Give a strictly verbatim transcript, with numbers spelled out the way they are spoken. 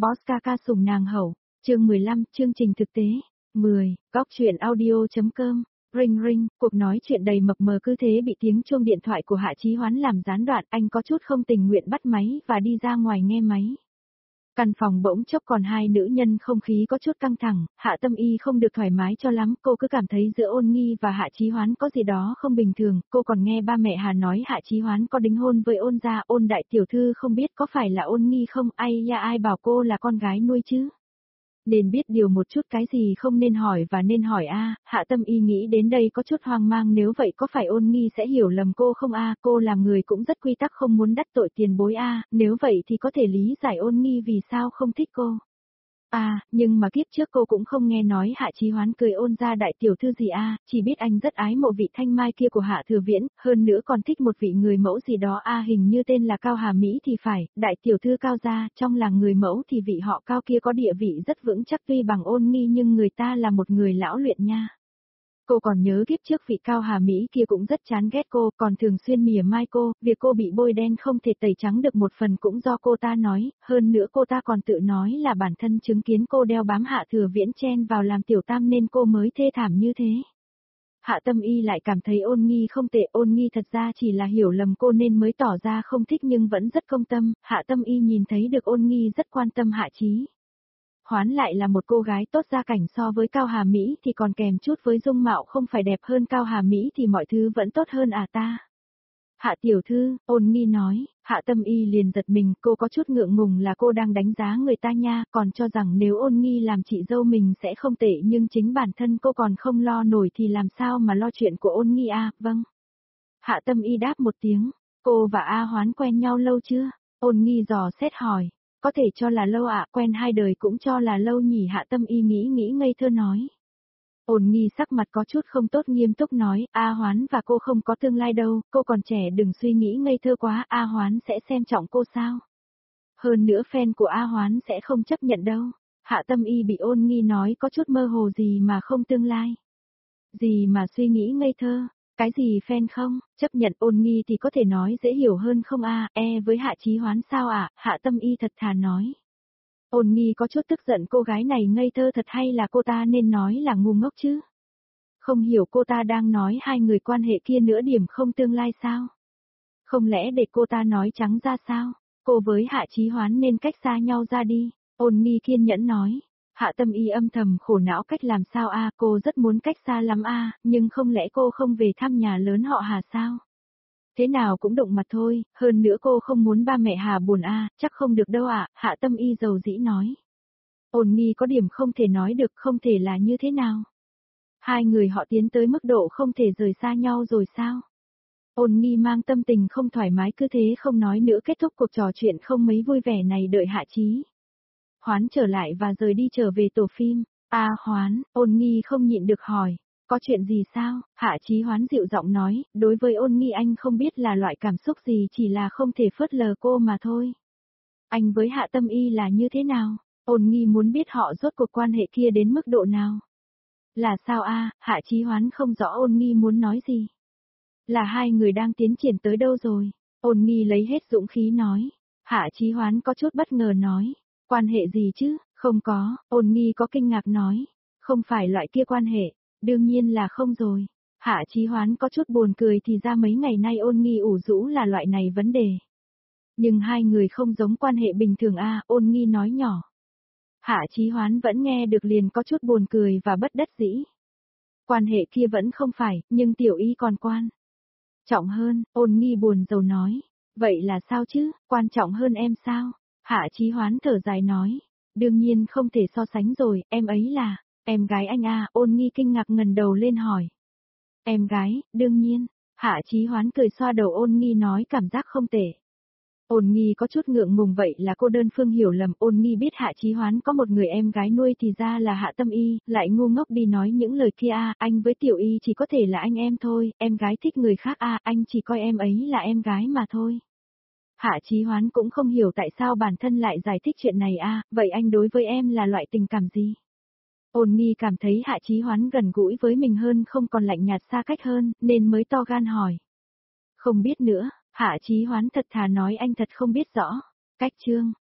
Boss ca ca sủng nàng hậu, chương mười lăm, chương trình thực tế, mười, góc truyện audio.com, ring ring, cuộc nói chuyện đầy mập mờ cứ thế bị tiếng chuông điện thoại của Hạ Chí Hoán làm gián đoạn, anh có chút không tình nguyện bắt máy và đi ra ngoài nghe máy. Căn phòng bỗng chốc còn hai nữ nhân, không khí có chút căng thẳng, Hạ Tâm Y không được thoải mái cho lắm, cô cứ cảm thấy giữa Ôn Nghi và Hạ Chí Hoán có gì đó không bình thường, cô còn nghe ba mẹ Hà nói Hạ Chí Hoán có đính hôn với Ôn gia, Ôn đại tiểu thư không biết có phải là Ôn Nghi không, ai ya ai bảo cô là con gái nuôi chứ. Nên biết điều một chút, cái gì không nên hỏi và nên hỏi a. Hạ Tâm Y nghĩ đến đây có chút hoang mang, nếu vậy có phải Ôn Nghi sẽ hiểu lầm cô không a, cô làm người cũng rất quy tắc không muốn đắc tội tiền bối a, nếu vậy thì có thể lý giải Ôn Nghi vì sao không thích cô. À, nhưng mà kiếp trước cô cũng không nghe nói Hạ Chí Hoán cười Ôn gia đại tiểu thư gì a, chỉ biết anh rất ái mộ vị thanh mai kia của Hạ Thừa Viễn, hơn nữa còn thích một vị người mẫu gì đó a, hình như tên là Cao Hà Mỹ thì phải, đại tiểu thư Cao gia, trong làng người mẫu thì vị họ Cao kia có địa vị rất vững chắc, tuy bằng Ôn Nghi nhưng người ta là một người lão luyện nha. Cô còn nhớ kiếp trước vị Cao Hà Mỹ kia cũng rất chán ghét cô, còn thường xuyên mỉa mai cô, việc cô bị bôi đen không thể tẩy trắng được một phần cũng do cô ta nói, hơn nữa cô ta còn tự nói là bản thân chứng kiến cô đeo bám Hạ Thừa Viễn chen vào làm tiểu tam nên cô mới thê thảm như thế. Hạ Tâm Y lại cảm thấy Ôn Nghi không tệ, Ôn Nghi thật ra chỉ là hiểu lầm cô nên mới tỏ ra không thích nhưng vẫn rất công tâm, Hạ Tâm Y nhìn thấy được Ôn Nghi rất quan tâm Hạ Chí Hoán lại là một cô gái tốt gia cảnh, so với Cao Hà Mỹ thì còn kèm chút với dung mạo không phải đẹp hơn Cao Hà Mỹ thì mọi thứ vẫn tốt hơn à ta. Hạ tiểu thư, Ôn Nghi nói, Hạ Tâm Y liền giật mình, cô có chút ngượng ngùng là cô đang đánh giá người ta nha, còn cho rằng nếu Ôn Nghi làm chị dâu mình sẽ không tệ, nhưng chính bản thân cô còn không lo nổi thì làm sao mà lo chuyện của Ôn Nghi à, vâng. Hạ Tâm Y đáp một tiếng, cô và A Hoán quen nhau lâu chưa? Ôn Nghi dò xét hỏi. Có thể cho là lâu ạ, quen hai đời cũng cho là lâu nhỉ, Hạ Tâm Y nghĩ nghĩ ngây thơ nói. Ôn Nghi sắc mặt có chút không tốt, nghiêm túc nói, A Hoán và cô không có tương lai đâu, cô còn trẻ đừng suy nghĩ ngây thơ quá, A Hoán sẽ xem trọng cô sao? Hơn nữa fan của A Hoán sẽ không chấp nhận đâu. Hạ Tâm Y bị Ôn Nghi nói có chút mơ hồ, gì mà không tương lai? Gì mà suy nghĩ ngây thơ? Cái gì fan không, chấp nhận Ôn Nghi thì có thể nói dễ hiểu hơn không a, e với Hạ Chí Hoán sao ạ, à? Hạ Tâm Y thật thà nói. Ôn Nghi có chút tức giận, cô gái này ngây thơ thật hay là cô ta nên nói là ngu ngốc chứ? Không hiểu cô ta đang nói hai người quan hệ kia nửa điểm không tương lai sao? Không lẽ để cô ta nói trắng ra sao? Cô với Hạ Chí Hoán nên cách xa nhau ra đi, Ôn Nghi kiên nhẫn nói. Hạ Tâm Y âm thầm khổ não, cách làm sao a, cô rất muốn cách xa lắm a, nhưng không lẽ cô không về thăm nhà lớn họ Hà sao? Thế nào cũng đụng mặt thôi, hơn nữa cô không muốn ba mẹ Hà buồn a, chắc không được đâu ạ, Hạ Tâm Y dầu dĩ nói. Ôn Nghi có điểm không thể nói được, không thể là như thế nào? Hai người họ tiến tới mức độ không thể rời xa nhau rồi sao? Ôn Nghi mang tâm tình không thoải mái cứ thế không nói nữa, kết thúc cuộc trò chuyện không mấy vui vẻ này, đợi Hạ Chí Hoán trở lại và rời đi trở về tổ phim. A Hoán, Ôn Nghi không nhịn được hỏi, có chuyện gì sao? Hạ Chí Hoán dịu giọng nói, đối với Ôn Nghi anh không biết là loại cảm xúc gì, chỉ là không thể phớt lờ cô mà thôi. Anh với Hạ Tâm Y là như thế nào? Ôn Nghi muốn biết họ rốt cuộc quan hệ kia đến mức độ nào. Là sao a? Hạ Chí Hoán không rõ Ôn Nghi muốn nói gì. Là hai người đang tiến triển tới đâu rồi? Ôn Nghi lấy hết dũng khí nói. Hạ Chí Hoán có chút bất ngờ nói. Quan hệ gì chứ? Không có, Ôn Nghi có kinh ngạc nói. Không phải loại kia quan hệ, đương nhiên là không rồi. Hạ Chí Hoán có chút buồn cười, thì ra mấy ngày nay Ôn Nghi ủ rũ là loại này vấn đề. Nhưng hai người không giống quan hệ bình thường a, à, Ôn Nghi nói nhỏ. Hạ Chí Hoán vẫn nghe được liền có chút buồn cười và bất đắc dĩ. Quan hệ kia vẫn không phải, nhưng Tiểu Y còn quan trọng hơn, Ôn Nghi buồn rầu nói. Vậy là sao chứ, quan trọng hơn em sao? Hạ Chí Hoán thở dài nói. Đương nhiên không thể so sánh rồi, em ấy là em gái anh à, Ôn Nghi kinh ngạc ngẩng đầu lên hỏi. Em gái, đương nhiên. Hạ Chí Hoán cười xoa đầu Ôn Nghi nói cảm giác không tệ. Ôn Nghi có chút ngượng ngùng, vậy là cô đơn phương hiểu lầm, Ôn Nghi biết Hạ Chí Hoán có một người em gái nuôi thì ra là Hạ Tâm Y, lại ngu ngốc đi nói những lời kia a, anh với Tiểu Y chỉ có thể là anh em thôi, em gái thích người khác a, anh chỉ coi em ấy là em gái mà thôi. Hạ Chí Hoán cũng không hiểu tại sao bản thân lại giải thích chuyện này a, vậy anh đối với em là loại tình cảm gì? Ôn Nghi cảm thấy Hạ Chí Hoán gần gũi với mình hơn, không còn lạnh nhạt xa cách hơn, nên mới to gan hỏi. Không biết nữa, Hạ Chí Hoán thật thà nói, anh thật không biết rõ. Cách chương